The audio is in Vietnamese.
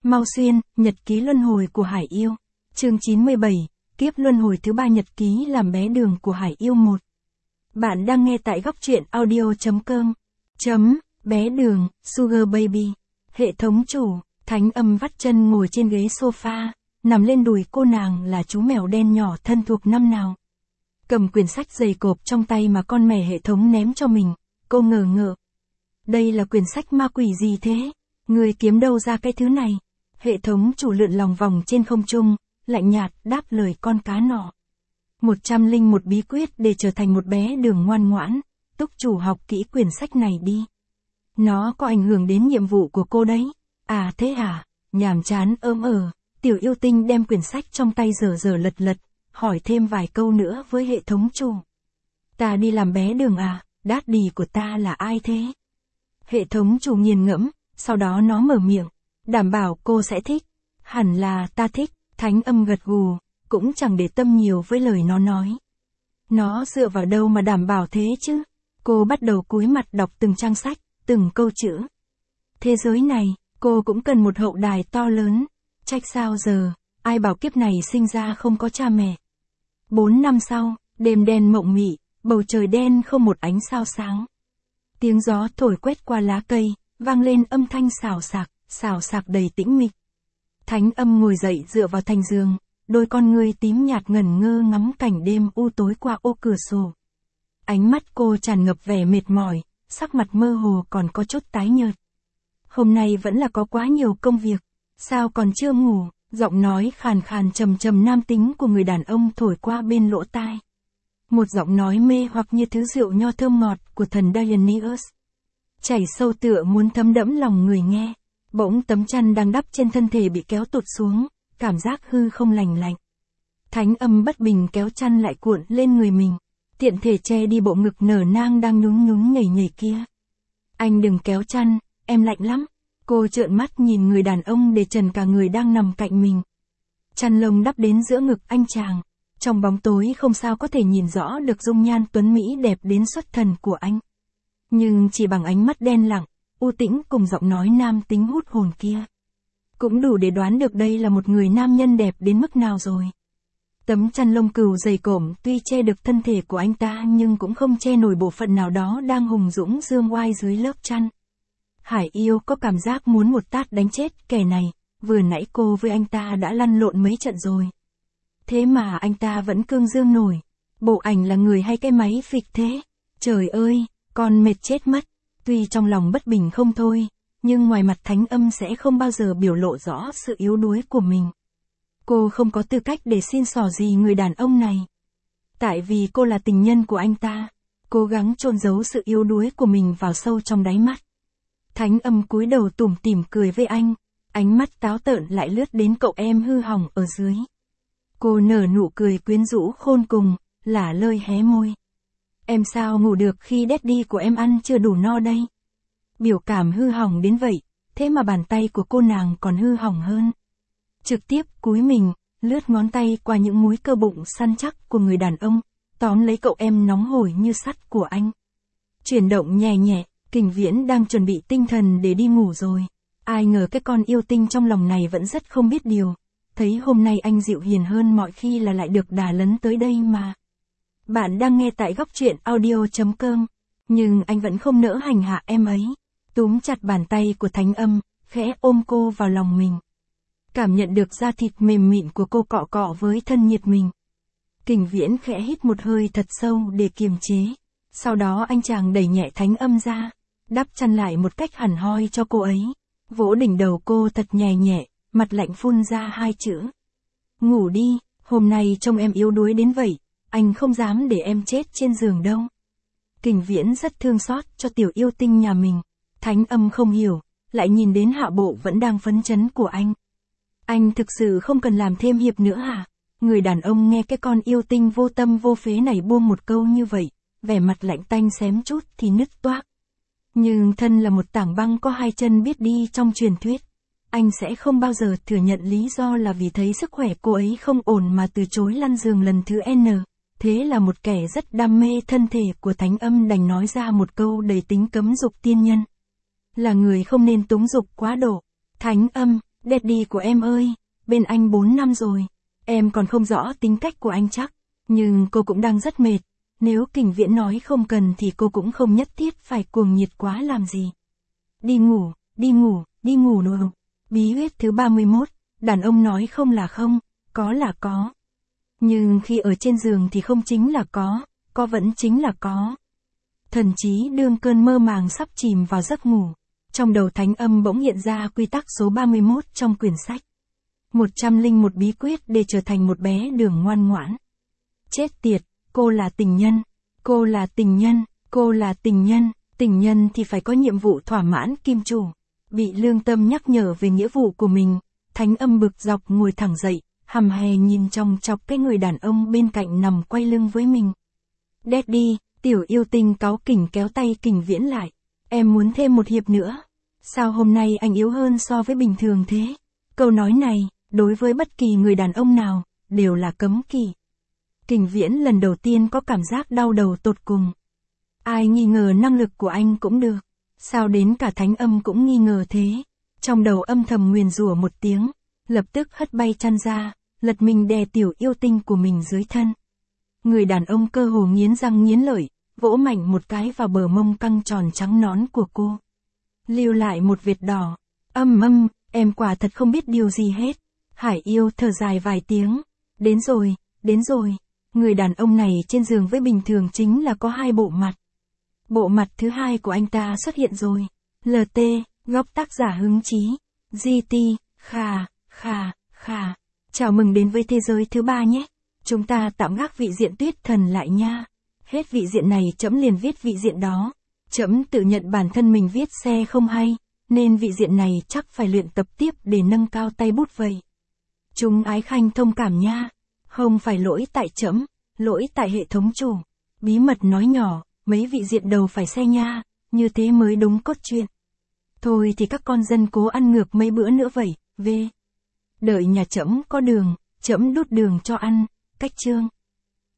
Mau Xuyên, nhật ký luân hồi của Hải Yêu. Chương 97, kiếp luân hồi thứ 3, nhật ký làm bé đường của Hải Yêu 1. Bạn đang nghe tại góc truyện audio.com. Bé đường, Sugar Baby. Hệ thống chủ, Thánh Âm vắt chân ngồi trên ghế sofa, nằm lên đùi cô nàng là chú mèo đen nhỏ thân thuộc năm nào. Cầm quyển sách dày cộp trong tay mà con mẹ hệ thống ném cho mình, cô ngờ ngợ. Đây là quyển sách ma quỷ gì thế? Người kiếm đâu ra cái thứ này? Hệ thống chủ lượn lòng vòng trên không trung, lạnh nhạt đáp lời con cá nọ. 101 bí quyết để trở thành một bé đường ngoan ngoãn, túc chủ học kỹ quyển sách này đi. Nó có ảnh hưởng đến nhiệm vụ của cô đấy. À thế hả? Nhàm chán Tiểu yêu tinh đem quyển sách trong tay dở lật, hỏi thêm vài câu nữa với hệ thống chủ. Ta đi làm bé đường à? Daddy của ta là ai thế? Hệ thống chủ nghiền ngẫm, sau đó nó mở miệng. Đảm bảo cô sẽ thích. Hẳn là ta thích. Thánh Âm gật gù, cũng chẳng để tâm nhiều với lời nó nói. Nó dựa vào đâu mà đảm bảo thế chứ? Cô bắt đầu cúi mặt đọc từng trang sách, từng câu chữ. Thế giới này, cô cũng cần một hậu đài to lớn. Trách sao giờ, ai bảo kiếp này sinh ra không có cha mẹ. 4 năm sau, đêm đen mộng mị, bầu trời đen không một ánh sao sáng. Tiếng gió thổi quét qua lá cây, vang lên âm thanh xào xạc đầy tĩnh mịch. Thánh Âm ngồi dậy dựa vào thành giường, đôi con ngươi tím nhạt ngẩn ngơ ngắm cảnh đêm u tối qua ô cửa sổ. Ánh mắt cô tràn ngập vẻ mệt mỏi, sắc mặt mơ hồ còn có chút tái nhợt. Hôm nay vẫn là có quá nhiều công việc, sao còn chưa ngủ? Giọng nói khàn khàn trầm nam tính của người đàn ông thổi qua bên lỗ tai. Một giọng nói mê hoặc như thứ rượu nho thơm ngọt của thần Dionysus. Chảy sâu tựa muốn thấm đẫm lòng người nghe. Bỗng tấm chăn đang đắp trên thân thể bị kéo tụt xuống, cảm giác hư không lành lạnh. Thánh Âm bất bình kéo chăn lại cuộn lên người mình, tiện thể che đi bộ ngực nở nang đang nhún nhảy kia. Anh đừng kéo chăn, em lạnh lắm. Cô trợn mắt nhìn người đàn ông để trần cả người đang nằm cạnh mình. Chăn lông đắp đến giữa ngực anh chàng. Trong bóng tối không sao có thể nhìn rõ được dung nhan tuấn mỹ đẹp đến xuất thần của anh. Nhưng chỉ bằng ánh mắt đen lặng, u tĩnh cùng giọng nói nam tính hút hồn kia, cũng đủ để đoán được đây là một người nam nhân đẹp đến mức nào rồi. Tấm chăn lông cừu dày cộm tuy che được thân thể của anh ta nhưng cũng không che nổi bộ phận nào đó đang hùng dũng dương oai dưới lớp chăn. Hải Yêu có cảm giác muốn một tát đánh chết kẻ này, vừa nãy cô với anh ta đã lăn lộn mấy trận rồi. Thế mà anh ta vẫn cương dương nổi. Bộ ảnh là người hay cái máy phịch thế? Trời ơi, con mệt chết mất. Tuy trong lòng bất bình không thôi, nhưng ngoài mặt Thánh Âm sẽ không bao giờ biểu lộ rõ sự yếu đuối của mình. Cô không có tư cách để xin xỏ gì người đàn ông này. Tại vì cô là tình nhân của anh ta, cố gắng chôn giấu sự yếu đuối của mình vào sâu trong đáy mắt. Thánh Âm cúi đầu tủm tỉm cười với anh, ánh mắt táo tợn lại lướt đến cậu em hư hỏng ở dưới. Cô nở nụ cười quyến rũ khôn cùng, lả lơi hé môi. Em sao ngủ được khi daddy của em ăn chưa đủ no đây? Biểu cảm hư hỏng đến vậy, thế mà bàn tay của cô nàng còn hư hỏng hơn. Trực tiếp cúi mình, lướt ngón tay qua những múi cơ bụng săn chắc của người đàn ông, tóm lấy cậu em nóng hổi như sắt của anh. Chuyển động nhẹ, Kình Viễn đang chuẩn bị tinh thần để đi ngủ rồi. Ai ngờ cái con yêu tinh trong lòng này vẫn rất không biết điều. Thấy hôm nay anh dịu hiền hơn mọi khi là lại được đà lấn tới đây mà. Bạn đang nghe tại góc truyện audio.com. Nhưng anh vẫn không nỡ hành hạ em ấy. Túm chặt bàn tay của Thánh Âm, khẽ ôm cô vào lòng mình. Cảm nhận được da thịt mềm mịn của cô cọ cọ với thân nhiệt mình. Kình Viễn khẽ hít một hơi thật sâu để kiềm chế. Sau đó anh chàng đẩy nhẹ Thánh Âm ra, đắp chăn lại một cách hẳn hoi cho cô ấy. Vỗ đỉnh đầu cô thật nhẹ, mặt lạnh phun ra hai chữ. Ngủ đi, hôm nay trông em yếu đuối đến vậy, anh không dám để em chết trên giường đâu. Kình Viễn rất thương xót cho tiểu yêu tinh nhà mình. Thánh Âm không hiểu, lại nhìn đến hạ bộ vẫn đang phấn chấn của anh. Anh thực sự không cần làm thêm hiệp nữa hả? Người đàn ông nghe cái con yêu tinh vô tâm vô phế này buông một câu như vậy, vẻ mặt lạnh tanh xém chút thì nứt toác. Nhưng thân là một tảng băng có hai chân biết đi trong truyền thuyết. Anh sẽ không bao giờ thừa nhận lý do là vì thấy sức khỏe cô ấy không ổn mà từ chối lăn giường lần thứ N. Thế là một kẻ rất đam mê thân thể của Thánh Âm đành nói ra một câu đầy tính cấm dục tiên nhân. Là người không nên túng dục quá độ. Thánh Âm, Daddy của em ơi, bên anh 4 năm rồi. Em còn không rõ tính cách của anh chắc. Nhưng cô cũng đang rất mệt. Nếu Kình Viễn nói không cần thì cô cũng không nhất thiết phải cuồng nhiệt quá làm gì. Đi ngủ, đi ngủ, đi ngủ nào. Bí quyết thứ 31, đàn ông nói không là không, có là có. Nhưng khi ở trên giường thì không chính là có vẫn chính là có. Thần trí đương cơn mơ màng sắp chìm vào giấc ngủ. Trong đầu Thánh Âm bỗng hiện ra quy tắc số 31 trong quyển sách. 101 bí quyết để trở thành một bé đường ngoan ngoãn. Chết tiệt, cô là tình nhân, cô là tình nhân, cô là tình nhân thì phải có nhiệm vụ thỏa mãn kim chủ. Bị lương tâm nhắc nhở về nghĩa vụ của mình, Thánh Âm bực dọc ngồi thẳng dậy, hầm hè nhìn chòng chọc cái người đàn ông bên cạnh nằm quay lưng với mình. Daddy, tiểu yêu tinh cáu kỉnh kéo tay Kình Viễn lại. Em muốn thêm một hiệp nữa. Sao hôm nay anh yếu hơn so với bình thường thế? Câu nói này, đối với bất kỳ người đàn ông nào, đều là cấm kỵ. Kình Viễn lần đầu tiên có cảm giác đau đầu tột cùng. Ai nghi ngờ năng lực của anh cũng được. Sao đến cả Thánh Âm cũng nghi ngờ thế? Trong đầu âm thầm nguyền rủa một tiếng, lập tức hất bay chăn ra, lật mình đè tiểu yêu tinh của mình dưới thân. Người đàn ông cơ hồ nghiến răng nghiến lợi, vỗ mạnh một cái vào bờ mông căng tròn trắng nõn của cô. Lưu lại một vệt đỏ. Em quả thật không biết điều gì hết. Hải Yêu thở dài vài tiếng. Đến rồi. Người đàn ông này trên giường với bình thường chính là có hai bộ mặt. Bộ mặt thứ hai của anh ta xuất hiện rồi. LT, góc tác giả hứng chí. GT, khà. Chào mừng đến với thế giới thứ ba nhé. Chúng ta tạm gác vị diện Tuyết Thần lại nha. Hết vị diện này trẫm liền viết vị diện đó. Trẫm tự nhận bản thân mình viết xe không hay, nên vị diện này chắc phải luyện tập tiếp để nâng cao tay bút vậy. Chúng ái khanh thông cảm nha. Không phải lỗi tại trẫm, lỗi tại hệ thống chủ. Bí mật nói nhỏ, mấy vị diện đầu phải xe nha, như thế mới đúng cốt truyện. Thôi thì các con dân cố ăn ngược mấy bữa nữa vậy, đợi nhà trẫm có đường, trẫm đút đường cho ăn, cách chương.